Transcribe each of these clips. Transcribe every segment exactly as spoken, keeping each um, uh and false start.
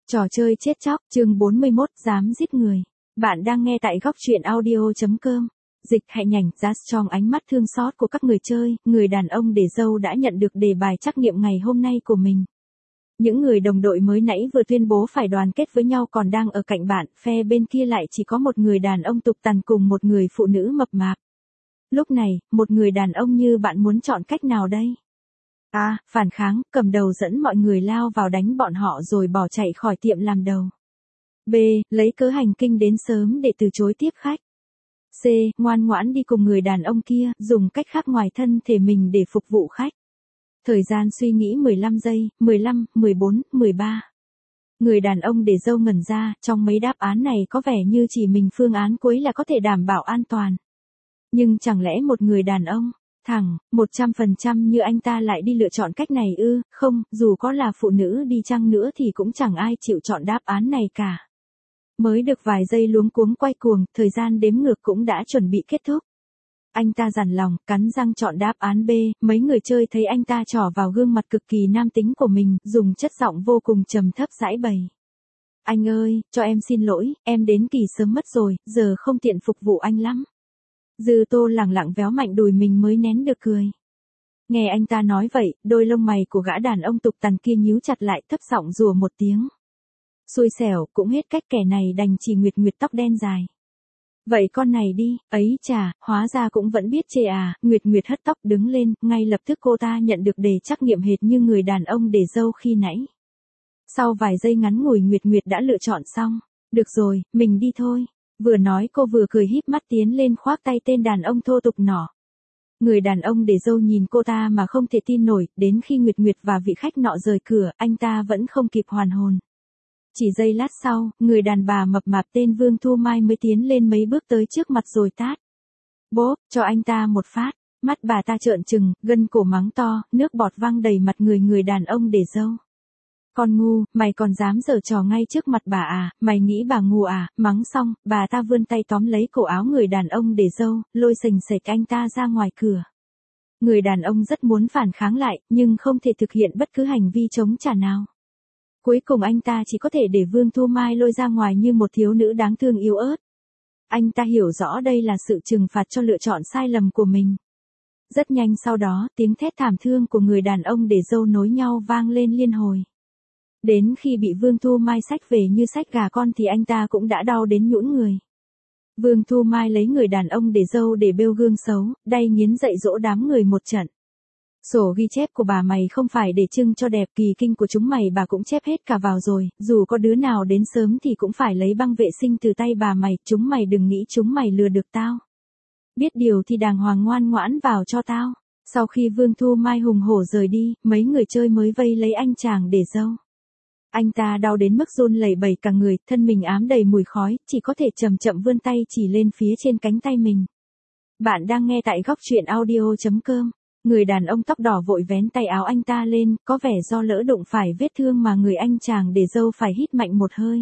Trò chơi chết chóc, chương bốn mươi mốt, dám giết người. Bạn đang nghe tại góc truyện audio.com. Dịch hạnh nhảnh, giá trong ánh mắt thương xót của các người chơi, người đàn ông để dâu đã nhận được đề bài trắc nghiệm ngày hôm nay của mình. Những người đồng đội mới nãy vừa tuyên bố phải đoàn kết với nhau còn đang ở cạnh bạn, phe bên kia lại chỉ có một người đàn ông tục tằn cùng một người phụ nữ mập mạp. Lúc này, một người đàn ông như bạn muốn chọn cách nào đây? A. Phản kháng, cầm đầu dẫn mọi người lao vào đánh bọn họ rồi bỏ chạy khỏi tiệm làm đầu. B. Lấy cớ hành kinh đến sớm để từ chối tiếp khách. C. Ngoan ngoãn đi cùng người đàn ông kia, dùng cách khác ngoài thân thể mình để phục vụ khách. Thời gian suy nghĩ mười lăm giây, mười lăm, mười bốn, mười ba. Người đàn ông để dâu ngẩn ra, trong mấy đáp án này có vẻ như chỉ mình phương án cuối là có thể đảm bảo an toàn. Nhưng chẳng lẽ một người đàn ông thẳng, một trăm phần trăm như anh ta lại đi lựa chọn cách này ư? Không, dù có là phụ nữ đi chăng nữa thì cũng chẳng ai chịu chọn đáp án này cả. Mới được vài giây luống cuống quay cuồng, thời gian đếm ngược cũng đã chuẩn bị kết thúc. Anh ta dằn lòng, cắn răng chọn đáp án B, mấy người chơi thấy anh ta trỏ vào gương mặt cực kỳ nam tính của mình, dùng chất giọng vô cùng trầm thấp giãi bày. Anh ơi, cho em xin lỗi, em đến kỳ sớm mất rồi, giờ không tiện phục vụ anh lắm. Dư Tô lẳng lặng véo mạnh đùi mình mới nén được cười. Nghe anh ta nói vậy, đôi lông mày của gã đàn ông tục tằn kia nhíu chặt lại, thấp giọng rủa một tiếng. Xui xẻo, cũng hết cách, kẻ này đành chỉ nguyệt nguyệt tóc đen dài. Vậy con này đi, ấy chà, hóa ra cũng vẫn biết chê à, Nguyệt Nguyệt hất tóc đứng lên, ngay lập tức cô ta nhận được đề trắc nghiệm hệt như người đàn ông để dâu khi nãy. Sau vài giây ngắn ngủi Nguyệt Nguyệt đã lựa chọn xong. Được rồi, mình đi thôi. Vừa nói cô vừa cười híp mắt tiến lên khoác tay tên đàn ông thô tục nọ. Người đàn ông để dâu nhìn cô ta mà không thể tin nổi, đến khi Nguyệt Nguyệt và vị khách nọ rời cửa, anh ta vẫn không kịp hoàn hồn. Chỉ giây lát sau, người đàn bà mập mạp tên Vương Thu Mai mới tiến lên mấy bước tới trước mặt rồi tát. Bốp, cho anh ta một phát, mắt bà ta trợn trừng, gân cổ mắng to, nước bọt văng đầy mặt người người đàn ông để dâu. Con ngu, mày còn dám giở trò ngay trước mặt bà à, mày nghĩ bà ngu à, mắng xong, bà ta vươn tay tóm lấy cổ áo người đàn ông để dâu, lôi sềnh sệch anh ta ra ngoài cửa. Người đàn ông rất muốn phản kháng lại, nhưng không thể thực hiện bất cứ hành vi chống trả nào. Cuối cùng anh ta chỉ có thể để Vương Thu Mai lôi ra ngoài như một thiếu nữ đáng thương yếu ớt. Anh ta hiểu rõ đây là sự trừng phạt cho lựa chọn sai lầm của mình. Rất nhanh sau đó, tiếng thét thảm thương của người đàn ông để dâu nối nhau vang lên liên hồi. Đến khi bị Vương Thu Mai xách về như xách gà con thì anh ta cũng đã đau đến nhũn người. Vương Thu Mai lấy người đàn ông để dâu để bêu gương xấu, đay nghiến dạy dỗ đám người một trận. Sổ ghi chép của bà mày không phải để trưng cho đẹp, kỳ kinh của chúng mày bà cũng chép hết cả vào rồi, dù có đứa nào đến sớm thì cũng phải lấy băng vệ sinh từ tay bà mày, chúng mày đừng nghĩ chúng mày lừa được tao. Biết điều thì đàng hoàng ngoan ngoãn vào cho tao. Sau khi Vương Thu Mai hùng hổ rời đi, mấy người chơi mới vây lấy anh chàng để dâu. Anh ta đau đến mức run lẩy bẩy cả người, thân mình ám đầy mùi khói, chỉ có thể chậm chậm vươn tay chỉ lên phía trên cánh tay mình. Bạn đang nghe tại góc truyện audio.com. Người đàn ông tóc đỏ vội vén tay áo anh ta lên, có vẻ do lỡ đụng phải vết thương mà người anh chàng để dâu phải hít mạnh một hơi.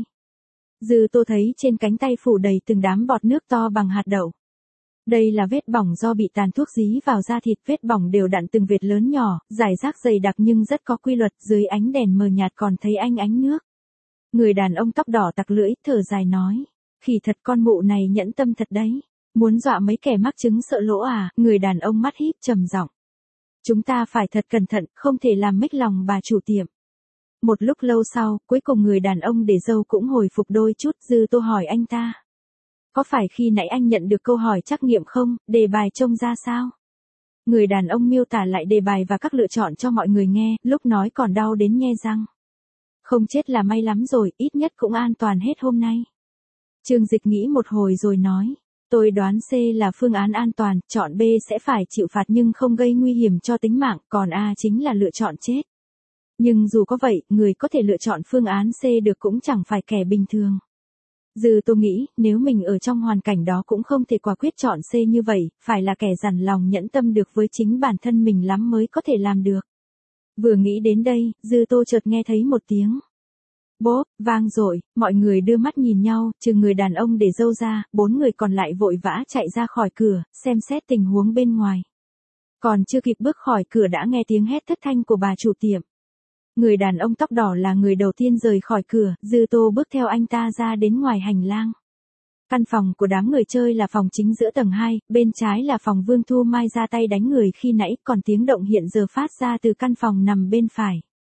Dư Tô thấy trên cánh tay phủ đầy từng đám bọt nước to bằng hạt đậu. Đây là vết bỏng do bị tàn thuốc dí vào da thịt, vết bỏng đều đặn từng vệt lớn nhỏ, rải rác dày đặc nhưng rất có quy luật, dưới ánh đèn mờ nhạt còn thấy ánh ánh nước. Người đàn ông tóc đỏ tặc lưỡi, thở dài nói, khỉ thật con mụ này nhẫn tâm thật đấy, muốn dọa mấy kẻ mắc chứng sợ lỗ à, người đàn ông mắt híp trầm giọng. Chúng ta phải thật cẩn thận, không thể làm mếch lòng bà chủ tiệm. Một lúc lâu sau, cuối cùng người đàn ông để dâu cũng hồi phục đôi chút. Dư Tô hỏi anh ta. Có phải khi nãy anh nhận được câu hỏi trắc nghiệm không, đề bài trông ra sao? Người đàn ông miêu tả lại đề bài và các lựa chọn cho mọi người nghe, lúc nói còn đau đến nhe răng. Không chết là may lắm rồi, ít nhất cũng an toàn hết hôm nay. Trương Dịch nghĩ một hồi rồi nói. Tôi đoán C là phương án an toàn, chọn B sẽ phải chịu phạt nhưng không gây nguy hiểm cho tính mạng, còn A chính là lựa chọn chết. Nhưng dù có vậy, người có thể lựa chọn phương án C được cũng chẳng phải kẻ bình thường. Dư Tô nghĩ, nếu mình ở trong hoàn cảnh đó cũng không thể quả quyết chọn C như vậy, phải là kẻ dằn lòng nhẫn tâm được với chính bản thân mình lắm mới có thể làm được. Vừa nghĩ đến đây, Dư Tô chợt nghe thấy một tiếng. Bốp, vang dội, mọi người đưa mắt nhìn nhau, trừ người đàn ông để dâu ra, bốn người còn lại vội vã chạy ra khỏi cửa, xem xét tình huống bên ngoài. Còn chưa kịp bước khỏi cửa đã nghe tiếng hét thất thanh của bà chủ tiệm. Người đàn ông tóc đỏ là người đầu tiên rời khỏi cửa, Dư Tô bước theo anh ta ra đến ngoài hành lang. Căn phòng của đám người chơi là phòng chính giữa tầng hai, bên trái là phòng Vương Thu Mai ra tay đánh người khi nãy, còn tiếng động hiện giờ phát ra từ căn phòng nằm bên phải.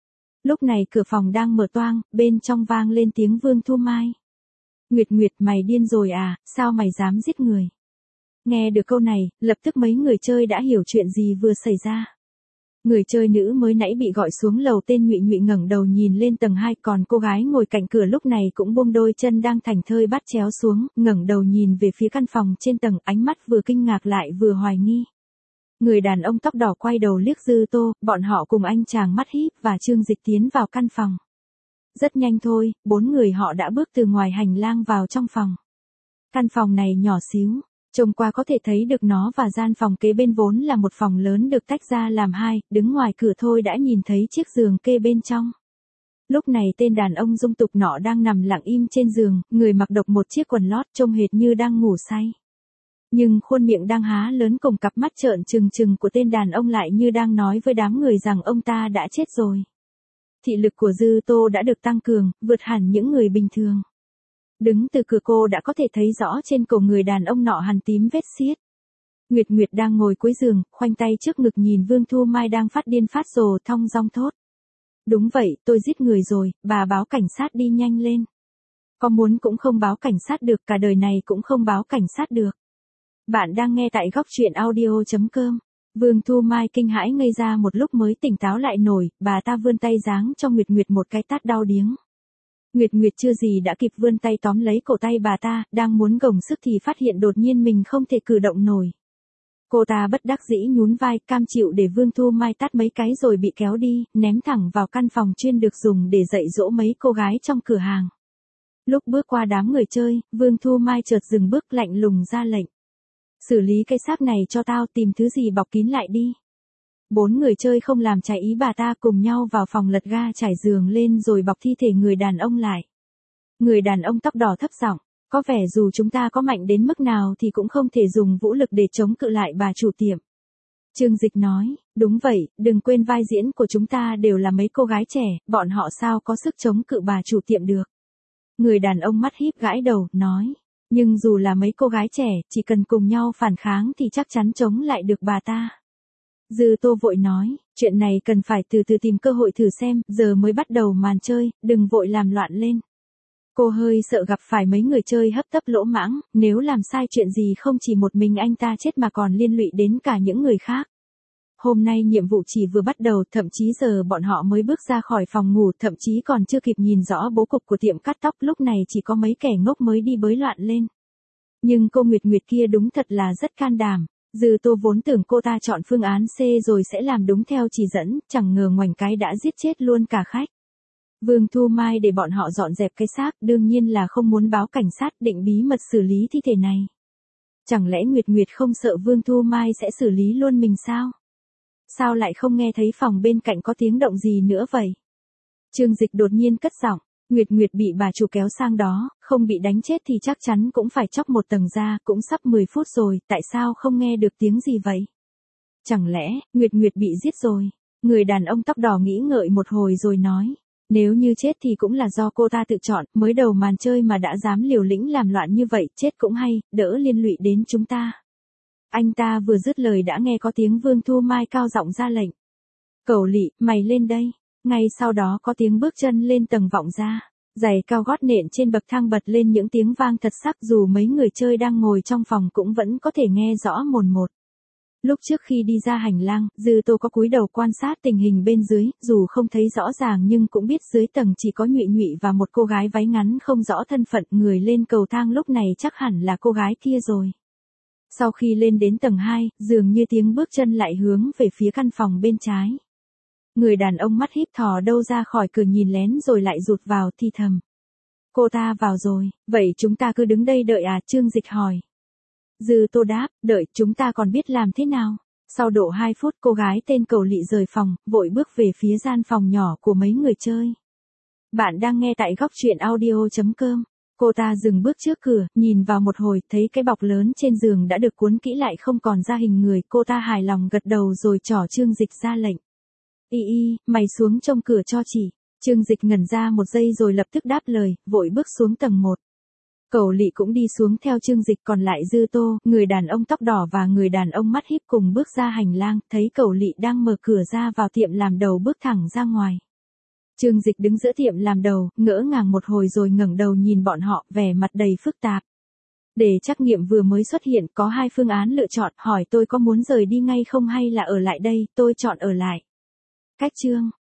Lúc này cửa phòng đang mở toang, bên trong vang lên tiếng Vương Thu Mai. Nguyệt Nguyệt, mày điên rồi à, sao mày dám giết người? Nghe được câu này, lập tức mấy người chơi đã hiểu chuyện gì vừa xảy ra. Người chơi nữ mới nãy bị gọi xuống lầu tên Nhụy Nhụy ngẩng đầu nhìn lên tầng hai, còn cô gái ngồi cạnh cửa lúc này cũng buông đôi chân đang thảnh thơi bắt chéo xuống, ngẩng đầu nhìn về phía căn phòng trên tầng, ánh mắt vừa kinh ngạc lại vừa hoài nghi. Người đàn ông tóc đỏ quay đầu liếc Dư Tô, bọn họ cùng anh chàng mắt híp và Trương Dịch tiến vào căn phòng. Rất nhanh thôi, bốn người họ đã bước từ ngoài hành lang vào trong phòng. Căn phòng này nhỏ xíu. Trông qua có thể thấy được nó và gian phòng kế bên vốn là một phòng lớn được tách ra làm hai, đứng ngoài cửa thôi đã nhìn thấy chiếc giường kê bên trong. Lúc này tên đàn ông dung tục nọ đang nằm lặng im trên giường, người mặc độc một chiếc quần lót trông hệt như đang ngủ say. Nhưng khuôn miệng đang há lớn cùng cặp mắt trợn trừng trừng của tên đàn ông lại như đang nói với đám người rằng ông ta đã chết rồi. Thị lực của Dư Tô đã được tăng cường, vượt hẳn những người bình thường. Đứng từ cửa cô đã có thể thấy rõ trên cổ người đàn ông nọ hằn tím vết xiết. Nguyệt Nguyệt đang ngồi cuối giường, khoanh tay trước ngực nhìn Vương Thu Mai đang phát điên phát rồ thong dong thốt. Đúng vậy, tôi giết người rồi, bà báo cảnh sát đi nhanh lên. Có muốn cũng không báo cảnh sát được, cả đời này cũng không báo cảnh sát được. Bạn đang nghe tại góc truyện audio chấm com. Vương Thu Mai kinh hãi ngây ra một lúc mới tỉnh táo lại nổi, bà ta vươn tay giáng cho Nguyệt Nguyệt một cái tát đau điếng. Nguyệt Nguyệt chưa gì đã kịp vươn tay tóm lấy cổ tay bà ta, đang muốn gồng sức thì phát hiện đột nhiên mình không thể cử động nổi. Cô ta bất đắc dĩ nhún vai, cam chịu để Vương Thu Mai tát mấy cái rồi bị kéo đi, ném thẳng vào căn phòng chuyên được dùng để dạy dỗ mấy cô gái trong cửa hàng. Lúc bước qua đám người chơi, Vương Thu Mai chợt dừng bước lạnh lùng ra lệnh. Xử lý cái xác này cho tao, tìm thứ gì bọc kín lại đi. Bốn người chơi không làm trái ý bà ta cùng nhau vào phòng lật ga trải giường lên rồi bọc thi thể người đàn ông lại. Người đàn ông tóc đỏ thấp giọng, có vẻ dù chúng ta có mạnh đến mức nào thì cũng không thể dùng vũ lực để chống cự lại bà chủ tiệm. Trương Dịch nói, đúng vậy, đừng quên vai diễn của chúng ta đều là mấy cô gái trẻ, bọn họ sao có sức chống cự bà chủ tiệm được. Người đàn ông mắt híp gãi đầu, nói, nhưng dù là mấy cô gái trẻ, chỉ cần cùng nhau phản kháng thì chắc chắn chống lại được bà ta. Dư Tô vội nói, chuyện này cần phải từ từ tìm cơ hội thử xem, giờ mới bắt đầu màn chơi, đừng vội làm loạn lên. Cô hơi sợ gặp phải mấy người chơi hấp tấp lỗ mãng, nếu làm sai chuyện gì không chỉ một mình anh ta chết mà còn liên lụy đến cả những người khác. Hôm nay nhiệm vụ chỉ vừa bắt đầu, thậm chí giờ bọn họ mới bước ra khỏi phòng ngủ, thậm chí còn chưa kịp nhìn rõ bố cục của tiệm cắt tóc, lúc này chỉ có mấy kẻ ngốc mới đi bới loạn lên. Nhưng cô Nguyệt Nguyệt kia đúng thật là rất can đảm. Dư Tô vốn tưởng cô ta chọn phương án C rồi sẽ làm đúng theo chỉ dẫn, chẳng ngờ ngoảnh cái đã giết chết luôn cả khách. Vương Thu Mai để bọn họ dọn dẹp cái xác, đương nhiên là không muốn báo cảnh sát, định bí mật xử lý thi thể này. Chẳng lẽ Nguyệt Nguyệt không sợ Vương Thu Mai sẽ xử lý luôn mình sao? Sao lại không nghe thấy phòng bên cạnh có tiếng động gì nữa vậy? Trương Dịch đột nhiên cất giọng, Nguyệt Nguyệt bị bà chủ kéo sang đó, không bị đánh chết thì chắc chắn cũng phải chóc một tầng da, cũng sắp mười phút rồi, tại sao không nghe được tiếng gì vậy? Chẳng lẽ, Nguyệt Nguyệt bị giết rồi? Người đàn ông tóc đỏ nghĩ ngợi một hồi rồi nói, nếu như chết thì cũng là do cô ta tự chọn, mới đầu màn chơi mà đã dám liều lĩnh làm loạn như vậy, chết cũng hay, đỡ liên lụy đến chúng ta. Anh ta vừa dứt lời đã nghe có tiếng Vương Thu Mai cao giọng ra lệnh. Cẩu Lị, mày lên đây. Ngay sau đó có tiếng bước chân lên tầng vọng ra. Giày cao gót nện trên bậc thang bật lên những tiếng vang thật sắc, dù mấy người chơi đang ngồi trong phòng cũng vẫn có thể nghe rõ mồn một. Lúc trước khi đi ra hành lang, Dư Tô có cúi đầu quan sát tình hình bên dưới, dù không thấy rõ ràng nhưng cũng biết dưới tầng chỉ có Nhụy Nhụy và một cô gái váy ngắn không rõ thân phận, người lên cầu thang lúc này chắc hẳn là cô gái kia rồi. Sau khi lên đến tầng hai, dường như tiếng bước chân lại hướng về phía căn phòng bên trái. Người đàn ông mắt híp thò đâu ra khỏi cửa nhìn lén rồi lại rụt vào thì thầm. Cô ta vào rồi, vậy chúng ta cứ đứng đây đợi à? Trương Dịch hỏi. Dư Tô đáp, đợi, chúng ta còn biết làm thế nào? Sau độ hai phút cô gái tên Cẩu Lị rời phòng, vội bước về phía gian phòng nhỏ của mấy người chơi. Bạn đang nghe tại góc truyện audio chấm com. Cô ta dừng bước trước cửa, nhìn vào một hồi, thấy cái bọc lớn trên giường đã được cuốn kỹ lại không còn ra hình người, cô ta hài lòng gật đầu rồi trỏ Trương Dịch ra lệnh. Y y, mày xuống trông cửa cho chị. Trương Dịch ngẩn ra một giây rồi lập tức đáp lời, vội bước xuống tầng một. Cẩu Lị cũng đi xuống theo Trương Dịch, còn lại Dư Tô, người đàn ông tóc đỏ và người đàn ông mắt híp cùng bước ra hành lang, thấy Cẩu Lị đang mở cửa ra vào tiệm làm đầu bước thẳng ra ngoài. Trương Dịch đứng giữa tiệm làm đầu, ngỡ ngàng một hồi rồi ngẩng đầu nhìn bọn họ, vẻ mặt đầy phức tạp. Đề trắc nghiệm vừa mới xuất hiện, có hai phương án lựa chọn, hỏi tôi có muốn rời đi ngay không hay là ở lại đây, tôi chọn ở lại. Cách chương